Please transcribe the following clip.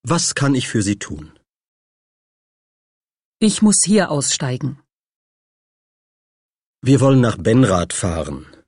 Was kann ich für Sie tun? Ich muss hier aussteigen. Wir wollen nach Benrath fahren.